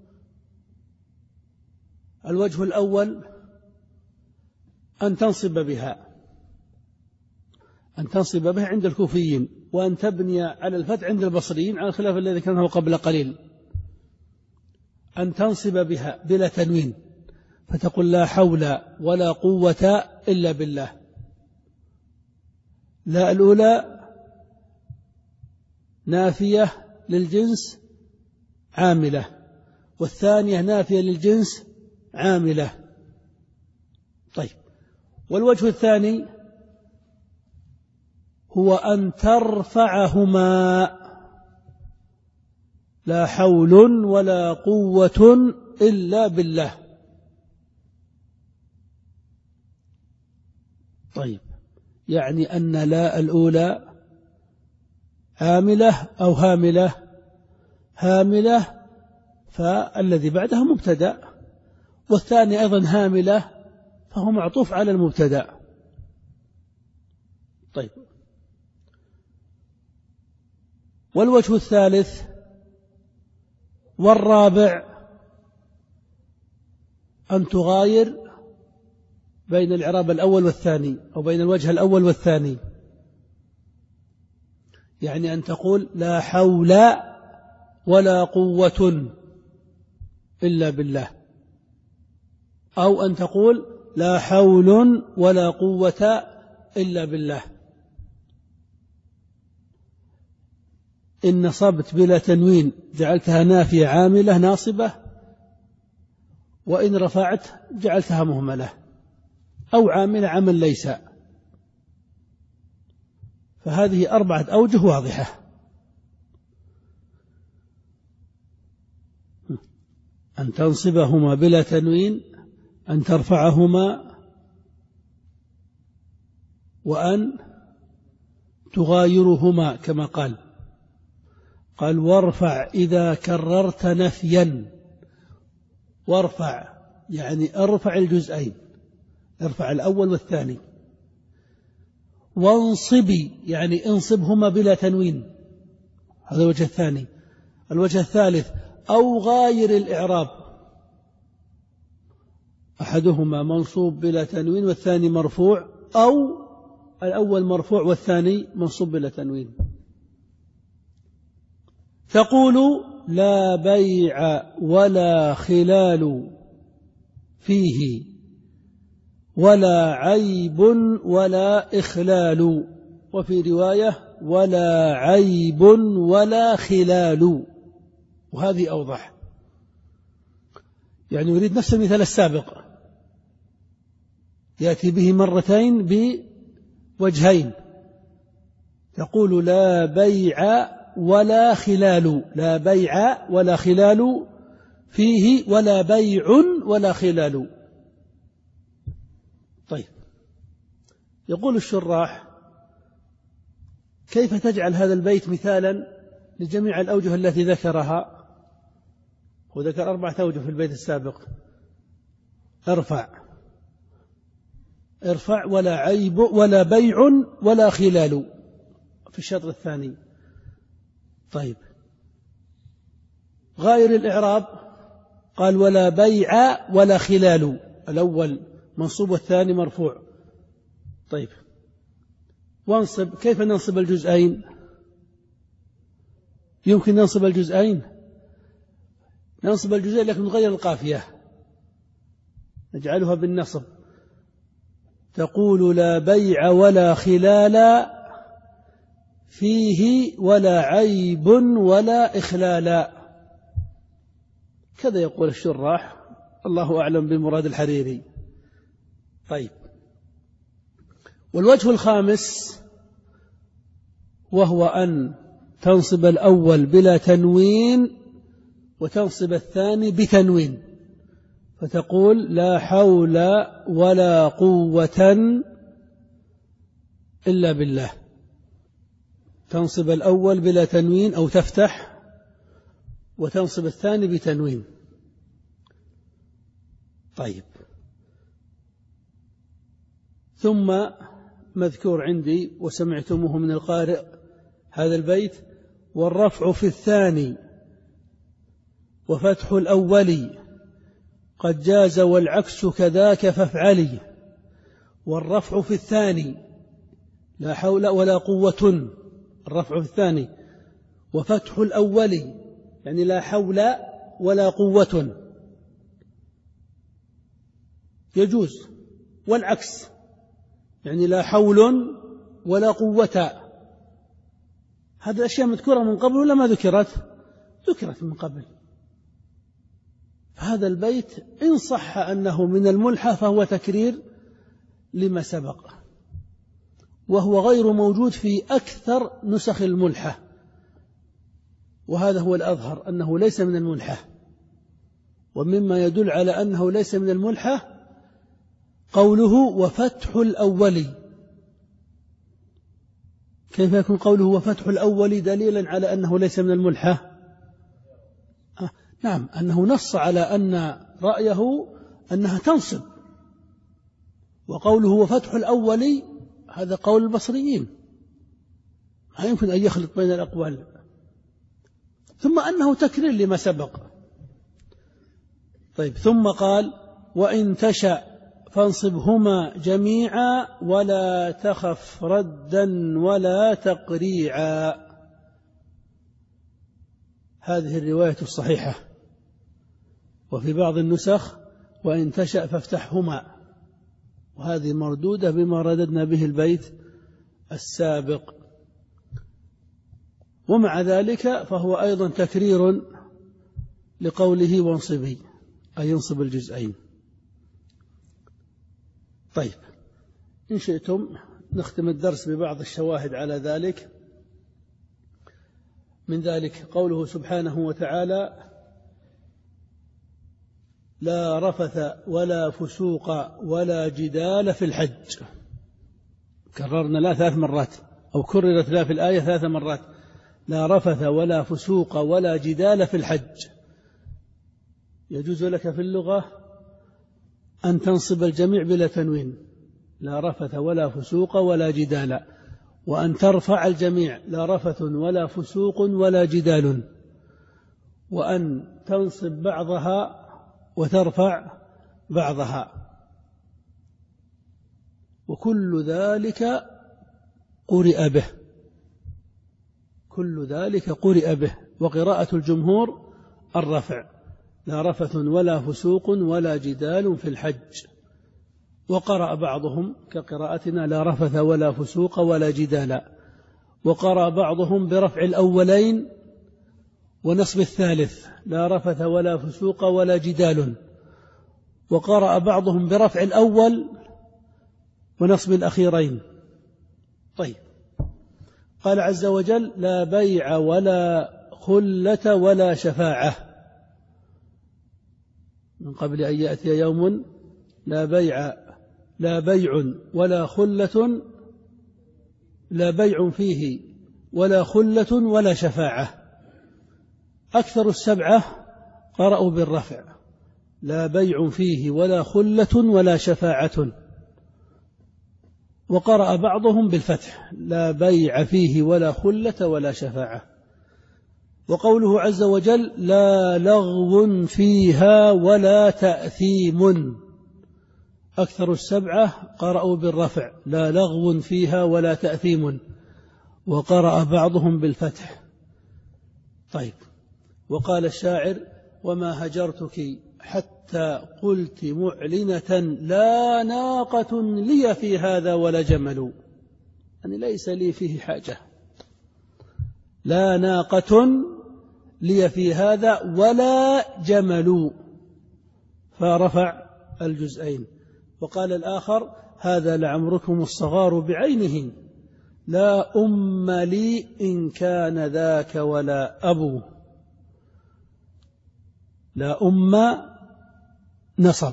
الوجه الأول أن تنصب بها، أن تنصب بها عند الكوفيين، وأن تبني على الفتح عند البصريين على الخلاف الذي كان هو قبل قليل. أن تنصب بها بلا تنوين، فتقول لا حول ولا قوة إلا بالله. لا الأولى نافية للجنس عاملة، والثانية نافية للجنس عاملة. طيب، والوجه الثاني هو أن ترفعهما، لا حول ولا قوة إلا بالله. طيب، يعني أن لا الأولى عاملة أو هاملة؟ هاملة، فالذي بعدها مبتدأ، والثاني أيضا هاملة، فهو معطوف على المبتدأ. طيب، والوجه الثالث والرابع أن تغاير بين الإعراب الأول والثاني، أو بين الوجه الأول والثاني، يعني أن تقول لا حول ولا قوة إلا بالله، أو أن تقول لا حول ولا قوة إلا بالله. إن نصبت بلا تنوين جعلتها نافية عاملة ناصبة، وإن رفعت جعلتها مهملة، أو عاملة عمل ليس. فهذه أربعة أوجه واضحة: أن تنصبهما بلا تنوين، أن ترفعهما، وأن تغايرهما كما قال. قال: وارفع إذا كررت نفيا. وارفع يعني ارفع الجزئين، ارفع الأول والثاني. وانصبي يعني انصبهما بلا تنوين، هذا الوجه الثاني. الوجه الثالث: أو غاير الإعراب، أحدهما منصوب بلا تنوين والثاني مرفوع، أو الأول مرفوع والثاني منصوب بلا تنوين. تقول: لا بيع ولا خلال فيه، ولا عيب ولا إخلال، وفي رواية ولا عيب ولا خلال، وهذه أوضح، يعني يريد نفس المثال السابق. يأتي به مرتين بوجهين، تقول لا بيع ولا خلال، لا بيع ولا خلال فيه ولا بيع ولا خلال. طيب، يقول الشراح كيف تجعل هذا البيت مثالا لجميع الأوجه التي ذكرها؟ وذكر أربعة أوجه في البيت السابق. ارفع ارفع ولا عيب ولا بيع ولا خلال في الشطر الثاني. طيب، غير الإعراب قال ولا بيع ولا خلال، الأول منصوب والثاني مرفوع. طيب، وانصب، كيف ننصب الجزئين؟ يمكن ننصب الجزئين، ننصب الجزئين لكن نغير القافية، نجعلها بالنصب، تقول لا بيع ولا خلال فيه ولا عيب ولا إخلال. كذا يقول الشراح، الله أعلم بمراد الحريري. طيب، والوجه الخامس وهو أن تنصب الأول بلا تنوين وتنصب الثاني بتنوين، فتقول لا حول ولا قوة إلا بالله. تنصب الأول بلا تنوين أو تفتح، وتنصب الثاني بتنوين. طيب، ثم مذكور عندي وسمعتموه من القارئ هذا البيت: والرفع في الثاني وفتح الأول قد جاز والعكس كذاك فافعلي. والرفع في الثاني لا حول ولا قوة، الرفع في الثاني، وفتح الأول يعني لا حول ولا قوة يجوز، والعكس يعني لا حول ولا قوة. هذه الأشياء مذكورة من قبل ولا ما ذكرت؟ ذكرت من قبل. فهذا البيت إن صح أنه من الملحة فهو تكرير لما سبق، وهو غير موجود في أكثر نسخ الملحة، وهذا هو الأظهر أنه ليس من الملحة. ومما يدل على أنه ليس من الملحة قوله وفتح الأول. كيف يكون قوله وفتح الأول دليلا على أنه ليس من الملحة؟ آه نعم، أنه نص على أن رأيه أنها تنصب، وقوله وفتح الأول هذا قول البصريين، ما يمكن أن يخلط بين الأقوال. ثم أنه تكرير لما سبق. طيب، ثم قال وإن تشأ فانصبهما جميعا ولا تخف ردا ولا تقريعا. هذه الرواية الصحيحة. وفي بعض النسخ وإن تشأ فافتحهما، وهذه مردودة بما رددنا به البيت السابق. ومع ذلك فهو أيضا تكرير لقوله وانصبي، أي ينصب الجزئين. طيب، إن شئتم نختم الدرس ببعض الشواهد على ذلك. من ذلك قوله سبحانه وتعالى لا رفث ولا فسوق ولا جدال في الحج. كررنا لا ثلاث مرات، أو كررت لا في الآية ثلاث مرات. لا رفث ولا فسوق ولا جدال في الحج. يجوز لك في اللغة أن تنصب الجميع بلا تنوين، لا رفث ولا فسوق ولا جدال، وأن ترفع الجميع لا رفث ولا فسوق ولا جدال، وأن تنصب بعضها وترفع بعضها. وكل ذلك قرئ به، كل ذلك قرئ به. وقراءة الجمهور الرفع، لا رفث ولا فسوق ولا جدال في الحج. وقرأ بعضهم كقراءتنا لا رفث ولا فسوق ولا جدال. وقرأ بعضهم برفع الأولين ونصب الثالث لا رفث ولا فسوق ولا جدال. وقرأ بعضهم برفع الأول ونصب الأخيرين. طيب، قال عز وجل: لا بيع ولا خلة ولا شفاعة، من قبل أن يأتي يوم لا بيع لا بيع ولا خلة لا بيع فيه ولا خلة ولا شفاعة. أكثر السبعة قرأوا بالرفع: لا بيع فيه ولا خلة ولا شفاعة. وقرأ بعضهم بالفتح: لا بيع فيه ولا خلة ولا شفاعة. وقوله عز وجل: لا لغو فيها ولا تأثيم، أكثر السبعة قرأوا بالرفع: لا لغو فيها ولا تأثيم. وقرأ بعضهم بالفتح. طيب، وقال الشاعر: وما هجرتك حتى قلت معلنة لا ناقة لي في هذا ولا جمل، يعني ليس لي فيه حاجة. لا ناقة لي في هذا ولا جمل، فرفع الجزئين. وقال الآخر: هذا لعمركم الصغار بعينه، لا أم لي إن كان ذاك ولا أبو. لا أم نصب،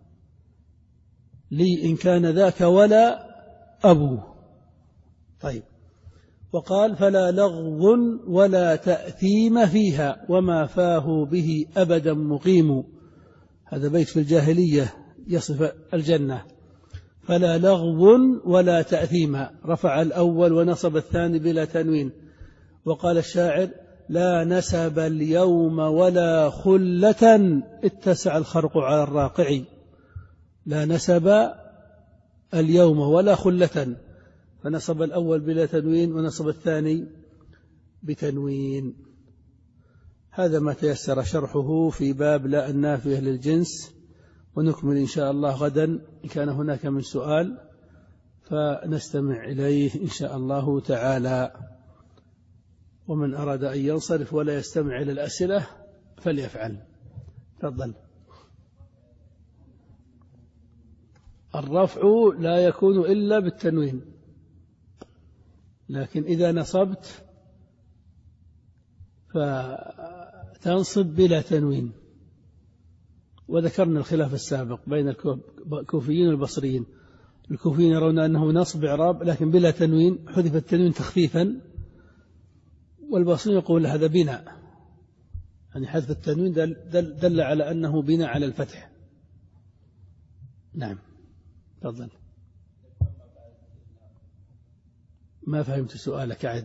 لي إن كان ذاك ولا أبو. طيب، وقال: فلا لغو ولا تأثيم فيها وما فاه به أبدا مقيم. هذا بيت في الجاهلية يصف الجنة. فلا لغو ولا تأثيم، رفع الأول ونصب الثاني بلا تنوين. وقال الشاعر: لا نسب اليوم ولا خلة اتسع الخرق على الراقع. لا نسب اليوم ولا خلة، فنصب الأول بلا تنوين ونصب الثاني بتنوين. هذا ما تيسر شرحه في باب لا النافية للجنس، ونكمل إن شاء الله غدا إن كان هناك من سؤال فنستمع إليه إن شاء الله تعالى. ومن أراد أن ينصرف ولا يستمع إلى الأسئلة فليفعل. تفضل. الرفع لا يكون إلا بالتنوين، لكن إذا نصبت فتنصب بلا تنوين. وذكرنا الخلاف السابق بين الكوفيين والبصريين. الكوفيين يرون أنه نصب إعراب لكن بلا تنوين، حذف التنوين تخفيفا، والبصريين يقول هذا بناء، يعني حذف التنوين دل, دل, دل على أنه بناء على الفتح. نعم، تفضل. ما فهمت سؤالك عاد.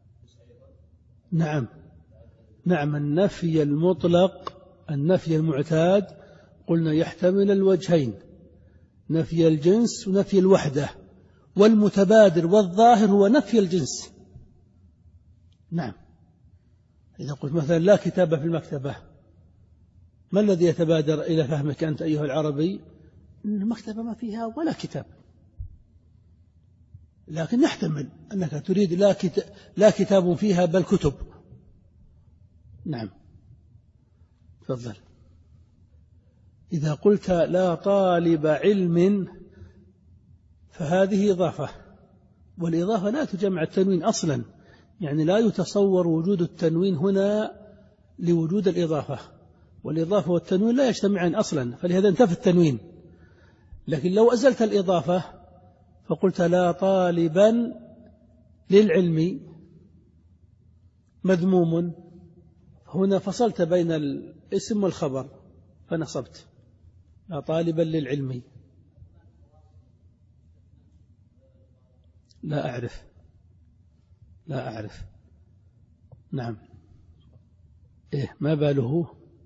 نعم نعم النفي المطلق، النفي المعتاد قلنا يحتمل الوجهين: نفي الجنس ونفي الوحدة، والمتبادر والظاهر هو نفي الجنس. نعم، إذا قلت مثلا لا كتاب في المكتبة، ما الذي يتبادر إلى فهمك أنت أيها العربي؟ إن المكتبة ما فيها ولا كتاب، لكن نحتمل أنك تريد لا, كتاب لا كتاب فيها بل كتب. نعم، تفضل. إذا قلت لا طالب علم فهذه إضافة، والإضافة لا تجمع التنوين أصلا، يعني لا يتصور وجود التنوين هنا لوجود الإضافة، والإضافة والتنوين لا يجتمعان أصلا، فلهذا انتفى التنوين. لكن لو أزلت الإضافة فقلت لا طالبا للعلم مذموم، هنا فصلت بين الاسم والخبر فنصبت لا طالبا للعلم. لا أعرف لا أعرف نعم. إيه ما باله؟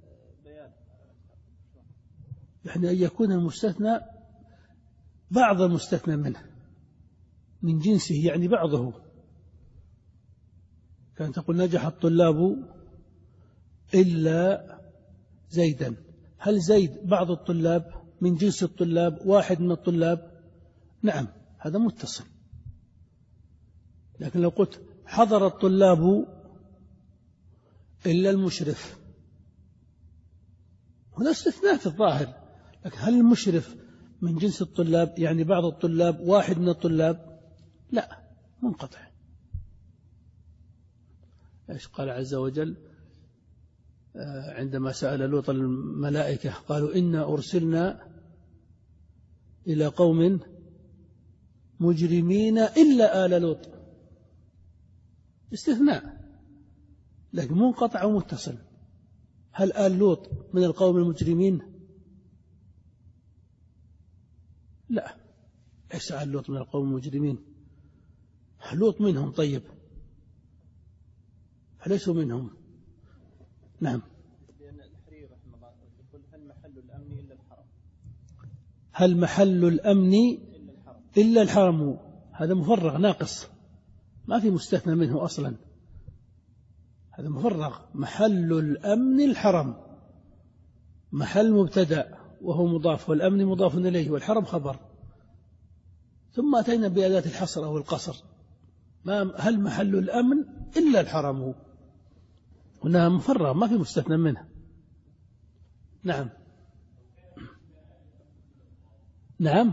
يعني أن يكون المستثنى بعض المستثنى منه من جنسه، يعني بعضه. كان تقول نجح الطلاب إلا زيدا، هل زيد بعض الطلاب من جنس الطلاب واحد من الطلاب؟ نعم، هذا متصل. لكن لو قلت حضر الطلاب إلا المشرف، هنا استثناء في الظاهر، لكن هل المشرف من جنس الطلاب، يعني بعض الطلاب واحد من الطلاب، لا، منقطع. إيش قال عز وجل عندما سأل لوط الملائكة قالوا إنا أرسلنا إلى قوم مجرمين إلا آل لوط، استثناء، لكن منقطع ومتصل. هل آل لوط من القوم المجرمين؟ لا، ليس آل لوط من القوم المجرمين، لوط منهم، طيب فليسوا منهم. نعم. لأن الحرير رحمه الله يقول هل محل الأمن إلا الحرم، هل محل الأمن إلا الحرم, إلا الحرم. هذا مفرغ ناقص، ما في مستثنى منه أصلا، هذا مفرغ. محل الأمن الحرم، محل مبتدأ وهو مضاف، والأمن مضاف إليه، والحرم خبر، ثم أتينا بأداة الحصر أو القصر. ما هل محل الأمن إلا الحرم، هنا مفرغ ما في مستثنى منه. نعم نعم.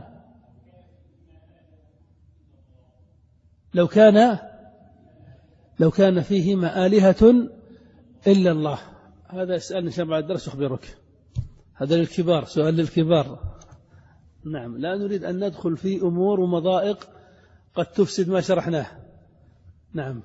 لو كان لو كان فيهما آلهة إلا الله، هذا اسألني شبع الدرس أخبرك، هذا للكبار، سؤال للكبار. نعم، لا نريد أن ندخل في أمور ومضائق قد تفسد ما شرحناه. نعم.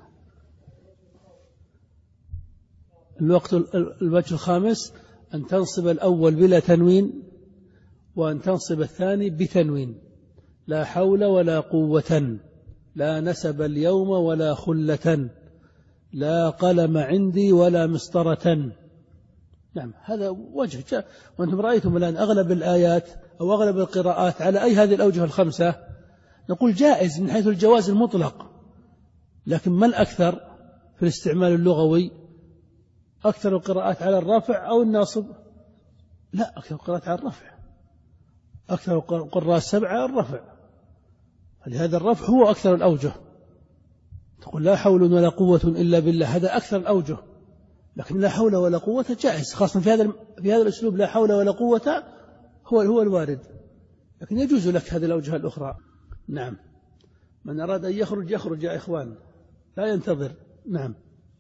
الوقت الوجه الخامس أن تنصب الأول بلا تنوين، وأن تنصب الثاني بتنوين. لا حول ولا قوة، لا نسب اليوم ولا خلة، لا قلم عندي ولا مسطرة. نعم، هذا وجه. وأنتم رأيتم الآن أغلب الآيات أو أغلب القراءات على أي هذه الأوجه الخمسة، نقول جائز من حيث الجواز المطلق، لكن ما الأكثر في الاستعمال اللغوي؟ أكثر القراءات على الرفع أو الناصب؟ لا، أكثر القراءات على الرفع، أكثر القراء السبعة على الرفع، فلهذا الرفع هو أكثر الأوجه. تقول لا حول ولا قوة إلا بالله، هذا أكثر الأوجه، لكن لا حول ولا قوة جائز، خاصة في هذا في هذا الأسلوب، لا حول ولا قوة هو هو الوارد، لكن يجوز لك هذه الأوجه الأخرى. نعم، من أراد أن يخرج يخرج يا إخوان، لا ينتظر. نعم.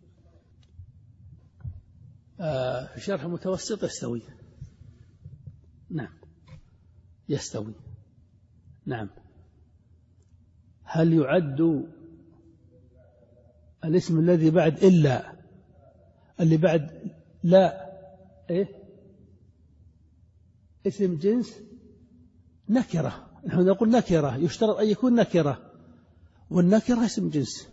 آه في شرح متوسط يستوي. نعم، يستوي. نعم. هل يعد الاسم الذي بعد إلا اللي بعد لا إيه اسم جنس نكرة؟ نحن نقول نكرة يشترط أن يكون نكرة، والنكرة اسم جنس.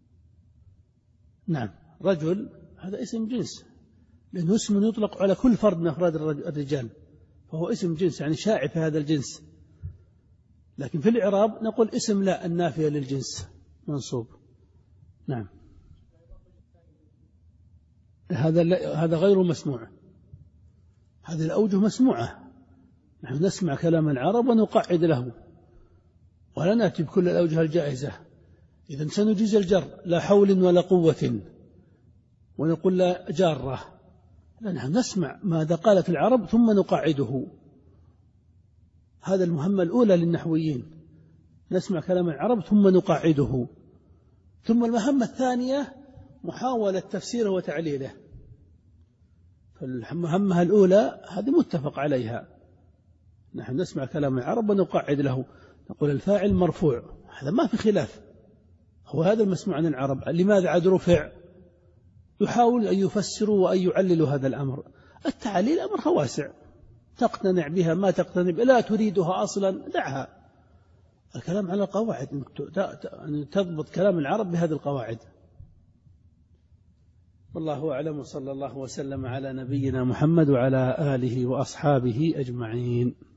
نعم، رجل هذا اسم جنس، لأنه اسم يطلق على كل فرد من أفراد الرجال، فهو اسم جنس يعني شائع في هذا الجنس. لكن في الإعراب نقول اسم لا النافية للجنس منصوب. نعم، هذا هذا غير مسموع، هذه الأوجه مسموعة، نحن نسمع كلام العرب ونقعد له، ولا نأتي بكل الأوجه الجائزة. إذن سنجيز الجر لا حول ولا قوة، ونقول لا جارة، لا، نحن نسمع ماذا قالت العرب ثم نقعده. هذا المهمة الأولى للنحويين، نسمع كلام العرب ثم نقعده. ثم المهمة الثانية محاولة تفسيره وتعليله. فالمهمة الأولى هذه متفق عليها، نحن نسمع كلام العرب ونقعد له، نقول الفاعل مرفوع، هذا ما في خلاف، هو هذا المسموع عن العرب. لماذا عاد رفع؟ يحاول أن يفسروا وأن يعللوا هذا الأمر. التعليل أمر واسع، تقتنع بها ما تقتنع بها، لا تريدها أصلا دعها. الكلام على القواعد، أن تضبط كلام العرب بهذه القواعد. والله أعلم، صلى الله وسلم على نبينا محمد وعلى آله وأصحابه أجمعين.